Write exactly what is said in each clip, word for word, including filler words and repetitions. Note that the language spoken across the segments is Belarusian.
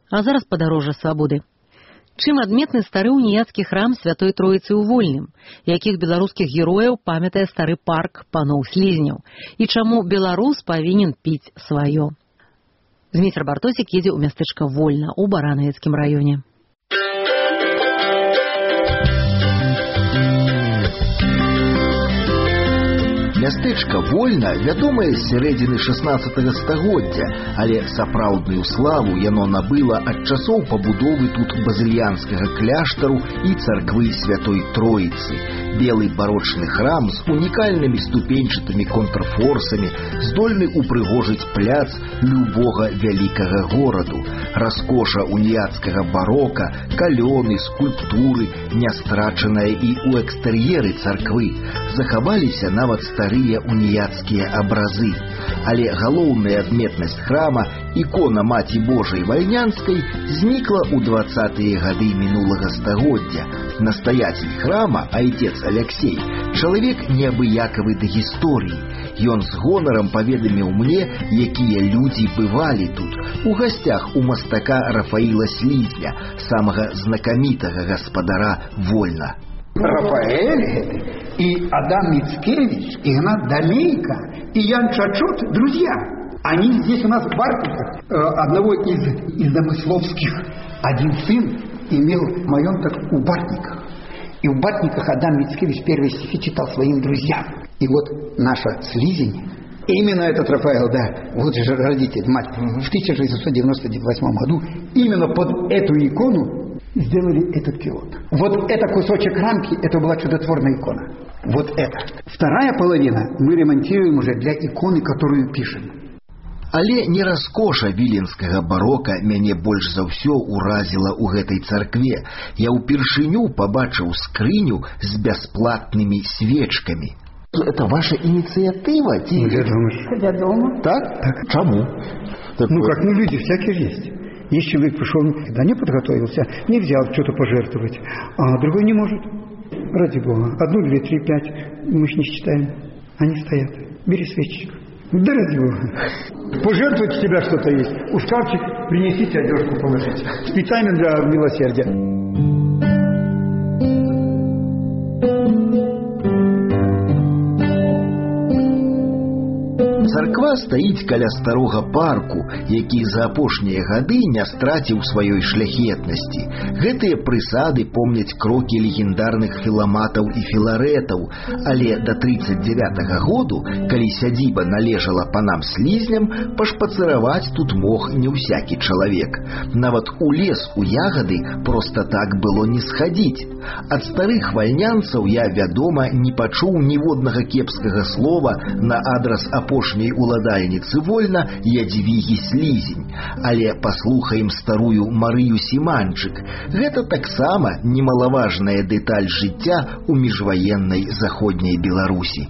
А зараз падарожжа свабоды. Чым адметны стары уніяцкі храм Святой Троіцы ў Вольным, якіх беларускіх герояў памятае стары парк паноў слізняў, і чаму беларус павінен піць сваё. Зміцер Бартосік едзе ў мястэчка Вольна ў Баранавіцкім раёне. Мястэчка Вольна вядомае з сярэдзіны шаснаццатага стагоддзя, але сапраўдную славу яно набыла ад часоў пабудовы тут базыльянскага кляштару і царквы Святой Троіцы. Белы барочны храм з унікальнымі ступеньчатымі контрфорсамі здольны упрыгожыць пляц любога вялікага гораду. Раскоша уніяцкага барока, калёны, скульптуры, не страчаная і ў экстэр'еры царквы. Захаваліся нават старыя уніяцкія абразы. Але галоўная адметнасць храма, ікона Маці Божай Вальнянскай, знікла ў дваццатыя гады мінулага стагоддзя. Настаяцель храма, айцец Алексей, чалавек неабыякавы да гісторыі. Ён з гонарам паведаміў мне, якія людзі бывалі тут, у гасцях у мастака Рафаіла Слізня, самага знакамітага гаспадара Вольна. Рафаэль и Адам Мицкевич, Игнат Домейко и Ян Чачот – друзья. Они здесь у нас в Бартниках. Одного из, из Домысловских один сын имел маёнток у Бартниках. И в Бартниках Адам Мицкевич первые стихи читал своим друзьям. И вот наша Слизень, именно этот Рафаэл, да, вот же родитель, мать, в тысяча шестьсот девяносто восьмом году именно под эту икону сделали этот киот. Вот это кусочек рамки, это была чудотворная икона. Вот это. Вторая половина мы ремонтируем уже для иконы, которую пишем. Але не раскоша віленскага барока мяне больш за ўсё ўразіла ў гэтай царкве. Я ўпершыню пабачыў скрыню з бясплатнымі свечкамі. Это ваша инициатива? Вядома. Вядома. Так? Так. Чему? Ну, как ну, люди всякие есть. Если человек пришел, да не подготовился, не взял что-то пожертвовать, а другой не может. Ради Бога. Одну, две, три, пять. Мы ж не считаем. Они стоят. Бери свечечку. Да ради Бога. Пожертвовать у тебя что-то есть. У шкафчик принесите, одежку положите. Специально для милосердия. Царква стаіць каля старога парку, які за апошнія гады не страціў сваёй шляхетнасці. Гэтыя прысады помняць крокі легендарных філаматаў і філарэтаў, але да тридцать девятага году, калі сядзіба належала панам Слізням, пашпацыраваць тут мог не ўсякі чалавек. Нават у лес у ягады проста так было не схадзіць. Ад старых вальнянцаў я, вядома, не пачуў ніводнага кепскага слова на адрас апошняй уладальніцы Вольна Ядвігі Слізень. Але паслухаем старую Марыю Сіманчык. Гэта таксама немалаважная дэталь жыцця ў міжваеннай заходняй Беларусі.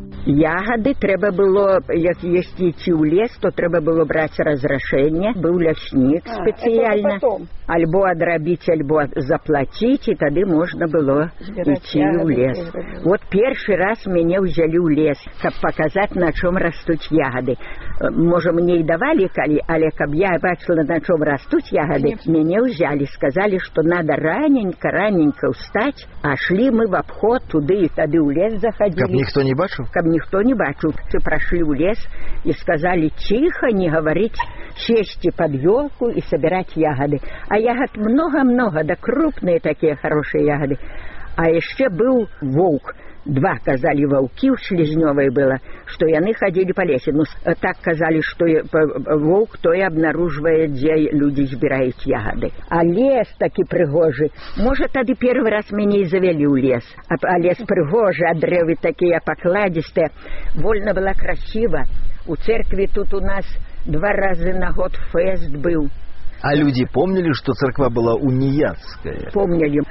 Ягоды трэба было, як есці ідці ў лес, то трэба было браць разрашэнне, быў ляшнік спецыяльна, альбо адрабіць, альбо заплаціць, і тады можна было ідці ў лес. Вот першы раз мяне ўзялі ў лес, каб паказаць, на чом растуць ягоды. Можа, мне і давалі, калі, але каб я бачыла, на чом растуць ягоды, мяне ўзялі, сказалі, што надо раненька-раненька ўстаць, а шлі мы в абход туды, і тады ў лес заходили. Каб ніхто не бачыў? Каб ніхто не бачыў. Ты прошли ў лес і сказали тихо, не говорить, сесть под елку и собирать ягоды. А ягод много-много, да крупные такие хорошие ягоды. А еще был волк. Два казали волки, у Шлезнёвой было, что яны ходили по лесе. Ну, так казали, что волк то и обнаруживает, где люди збирают ягоды. А лес таки пригожий. Может, тады первый раз меня и завели у лес. А, а лес пригожий, а древы такие покладистые. Вольно было красиво. У церкви тут у нас два раза на год фест был. А люди помнили, что церква была уніяцкая? Помнили.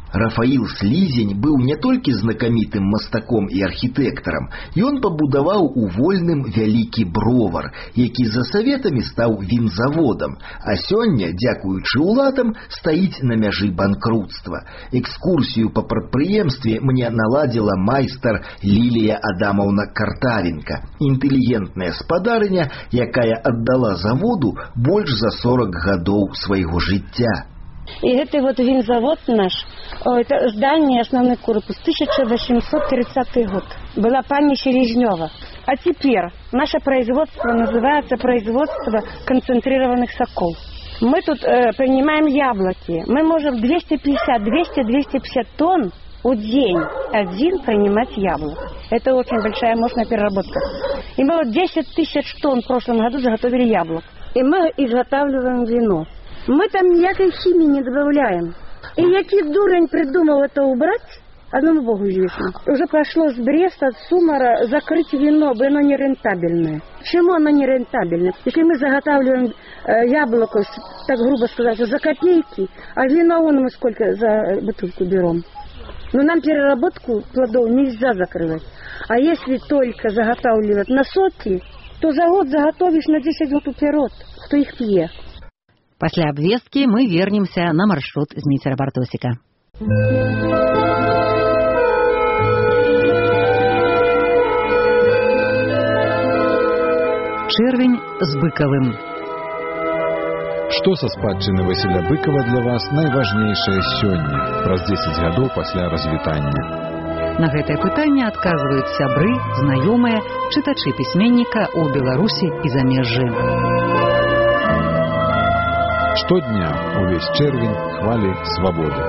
Рафаіл Слізень быў не толькі знакамітым мастаком і архітэктарам, ён пабудаваў у Вольным вялікі бровар, які за саветамі стаў вінзаводам, а сёння, дзякуючы уладам, стаіць на мяжы банкрутства. Экскурсію па прадпрыемстве мне наладзіла майстар Лілія Адамаўна Картавенка, інтэлігентная спадарыня, якая аддала заводу больш за сорок гадоў свайго жыцця. И это вот винзавод наш, это здание, основной корпус, тысяча восемьсот тридцатый год. Была пани Селезнева. А теперь наше производство называется производство концентрированных соков. Мы тут э, принимаем яблоки. Мы можем двести пятьдесят, двести, двести пятьдесят тонн в день один принимать яблок. Это очень большая мощная переработка. И мы вот десять тысяч тонн в прошлом году заготовили яблок. И мы изготавливаем вино. Мы там никакой химии не добавляем. И який дурень придумал это убрать, одному Богу известно. Уже прошло с Бреста, от Сумара закрыть вино, бы оно не рентабельное. Почему оно не рентабельное? Если мы заготавливаем э, яблоко, так грубо сказать, за копейки, а вино вон мы сколько за бутылку берем. Но нам переработку плодов нельзя закрывать. А если только заготавливать на соки, то за год заготовишь на десять год вперед, кто их пьет. Пасля абвесткі мы вернемся на маршрут Зміцера Бартосіка. Чэрвень з Быкавым. Што са спадчыны Васіля Быкава для вас найважнейшае сёння, праз дзесяць гадоў пасля развітання? На гэтае пытанне адказваюць сябры, знаёмыя, чытачы пісьменніка ў Беларусі і замежжы. Штодня увесь чэрвень хвалі свабоды.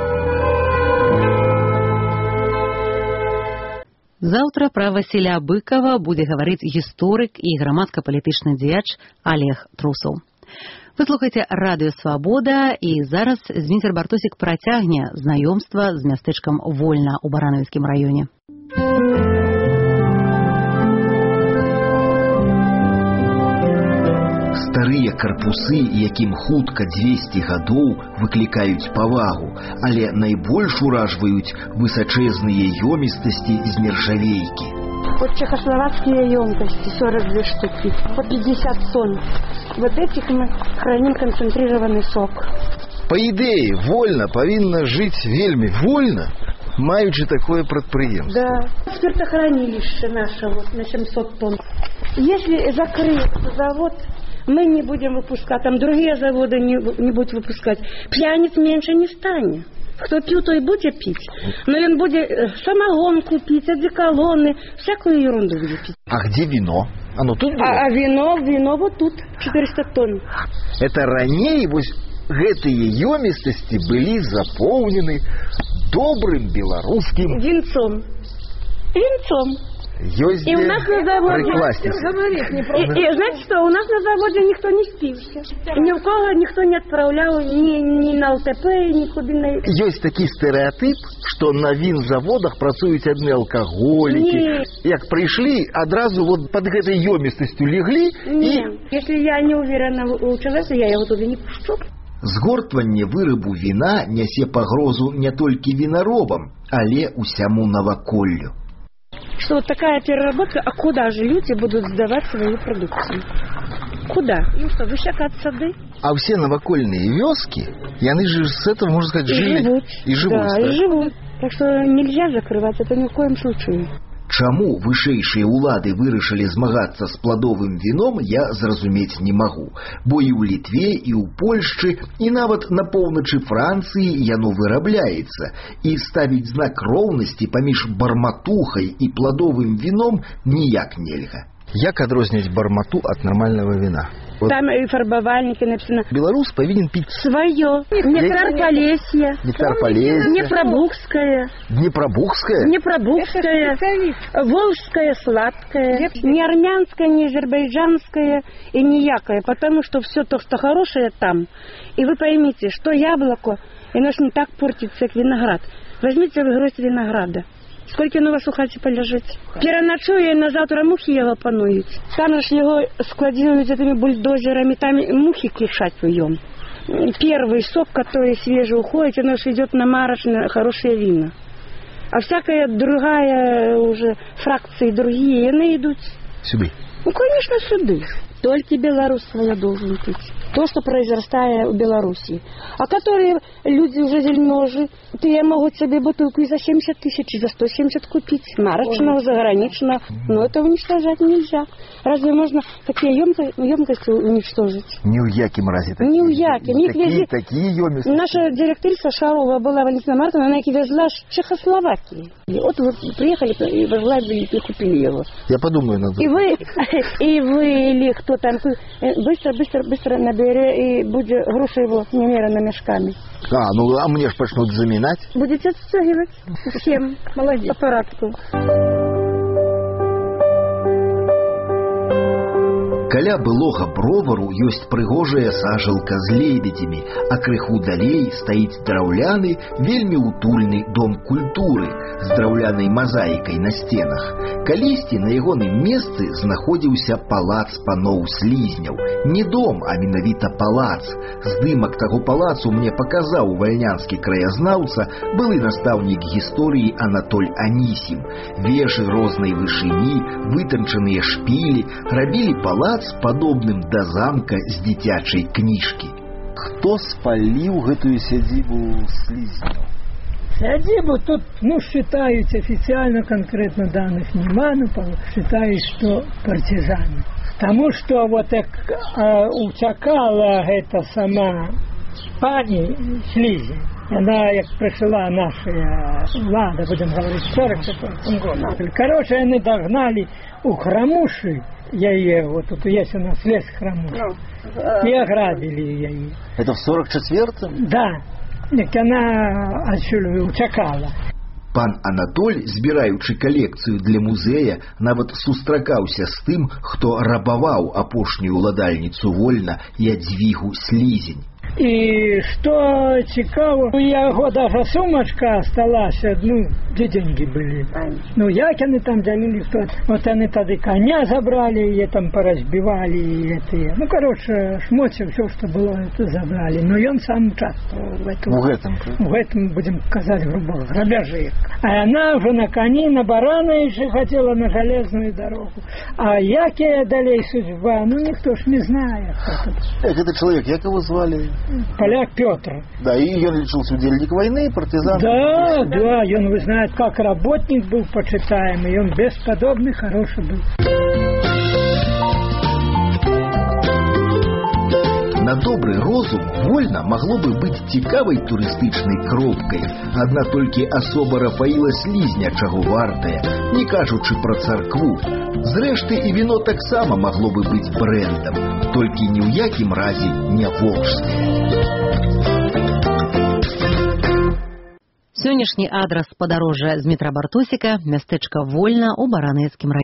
Заўтра пра Васіля Быкава будзе гаварыць гісторык і грамадска-палітычны дзеяч Олег Трусаў. Вы слухаеце радыё «Свабода», і зараз Зміцер Бартосік працягне знаёмства з мястэчкам Вольна ў Баранавіцкім раёне. Старыя карпусы, якім хутка дзвесце гадоў, выклікаюць павагу, але найбольш уражваюць высачэзныя ёмістасці з нержавейкі. Вот чехословацкие емкости, сорок две штуки, по пятьдесят тонн. Вот этих мы храним концентрированный сок. По ідэі, Вольна павінна жыць вельмі вольна, маючы такое прадпрыемство. Да, спиртохранилище наше вот на семьсот тонн. Если закрыть завод, мы не будем выпускать, там другие заводы не, не будут выпускать. Пьяниц меньше не станет. Кто пил, то и будет пить. Но он будет самогонку пить, одеколоны, всякую ерунду будет пить. А где вино? Оно тут было? А, а вино, вино вот тут, четыреста тонн. Это ранее, вот гэтые ёмістасці были заполнены добрым белорусским винцом. Винцом. Ёсть и у нас на заводе... И, и знаете что, у нас на заводе никто не спился. Ни у кого никто не отправлял ни, ни на ЛТП, ни куда на... Есть такой стереотип, что на винзаводах працуют одни алкоголики. Нет. Як пришли, одразу вот под этой ёмістасцю легли. Нет. И... Если я не уверена у человека, я его туда не пущу. Згортванне вырабу віна нясе пагрозу не толькі вінаробам, але усяму наваколлю. Что вот такая переработка, а куда же люди будут сдавать свою продукцию? Куда? Им что, высекать сады? А все навокольные вёски, яны же с этого, можно сказать, и жили. Живут. И живут. Да, да, и живут. Так что нельзя закрывать это ни в коем случае. Чаму вышэйшыя ўлады вырашылі змагацца з пладовым віном, я зразумець не магу. Бо і ў Літве, і ў Польшчы, і нават на поўначы Францыі яно вырабляецца. І ставіць знак роўнасці паміж барматухай і пладовым віном ніяк нельга. Як адрозніць бармату ад нармальнага віна? Вот. Там и фарбовальники написано. Белорус повинен пить свое. Нектар Полесья. Нектар Полесья. Днепробухская. Днепробухская. Днепробухская. Волжская сладкая. Не армянская, не азербайджанская и не якая. Потому что все то, что хорошее там. И вы поймите, что яблоко, оно ж не так портится, как виноград. Возьмите вы гроздь винограда. Сколько он у вас у хаті полежить? Переночує, на завтра мухи його панують. Там ж його складують цими бульдозерами, там мухи кишать в ньому. первый сок, который свежий уходит, оно же идет на марш, на хорошее вино. А всякая другая уже фракции другие, они идут. Сюда. Ну, конечно, сюда. Только Беларусь свое должен пить. То, что произрастает в Беларуси. А которые люди уже вельможи, то я могу себе бутылку и за семьдесят тысяч, и за сто семьдесят купить. Марочного, заграничного. Но это уничтожать нельзя. Разве можно такие емкости, емкости уничтожить? Ни у яким разе такие. Ни у яким. Такие, везли... такие емкости. Наша директриса Шарова была, Валентина Мартовна, она их везла с Чехословакии. И вот вы приехали и возглавили, и купили его. Я подумаю надо. И вы, и вы или кто там, быстро, быстро, быстро набери, и будет груша его немерено мешками. А, ну а мне ж почнут заминать. Будете отстегивать всем. Молодец. Аппаратку. Каля былога бровару ёсць прыгожая сажалка з лебедзямі, а крыху далей стаіць драўляны, вельмі утульны дом культуры з драўлянай мазаікай на сценах. Калісьці на ягоным месцы знаходзіўся палац паноў Слізняў. Не дом, а менавіта палац. Здымак таго палацу мне паказаў вальнянскі краязнаўца, былы настаўнік гісторыі Анатоль Анісім. Вежы рознай вышыні, вытанчаныя шпілі рабілі палац падобным да замка з дзіцячай кніжкі. Хто спаліў гэтую сядзібу Слізняў? Сядзібу тут, ну, считают официально, конкретно данных нема, но считают, что партизаны. Потому что вот так а, утекала эта сама пани Слизень. Она, як пришла наша влада, будем говорить, в сорок четвёртом году. Короче, они догнали у Храмуши, яе, вот тут есть у нас лес Храмуши, и ограбили ее. Это в сорок четвёртом? Да. Як она отсюда утекала. Пан Анатоль, збіраючы калекцыю для музея, нават сустракаўся з тым, хто рабаваў апошнюю ўладальніцу Вольна Ядзвігу Слізень. И что цікаво, у яго даже сумочка осталась, ну, где деньги были. Ну, як они там делили, что вот они тогда коня забрали, и там поразбивали, и это. Ну, короче, шмоти, все, что было, это забрали. Но и он сам участвовал в этом. В этом? В этом, будем сказать, грубо, грабежи. А она уже на коне, на барана еще хотела на железную дорогу. А якая далее судьба, ну, никто ж не знает. Эх, это человек, як его звали? Поляк Петр. Да, и он лечился удельник войны, партизан. Да, да, и он, вы знаете, как работник был почитаемый, и он бесподобный, хороший был. На добрый розум Вольна могло бы быть цікавай турыстычнай кропкай, адна толькі асоба Рафаіла Слізня чаго вартая, не кажучы пра царкву. Зрэшты, і віно таксама магло бы быць брэндам, толькі ні ў якім разе не волжскае. Сённяшні адрас падарожжа з метра Бартосіка, мястэчка Вольна ў Баранецкім раёне.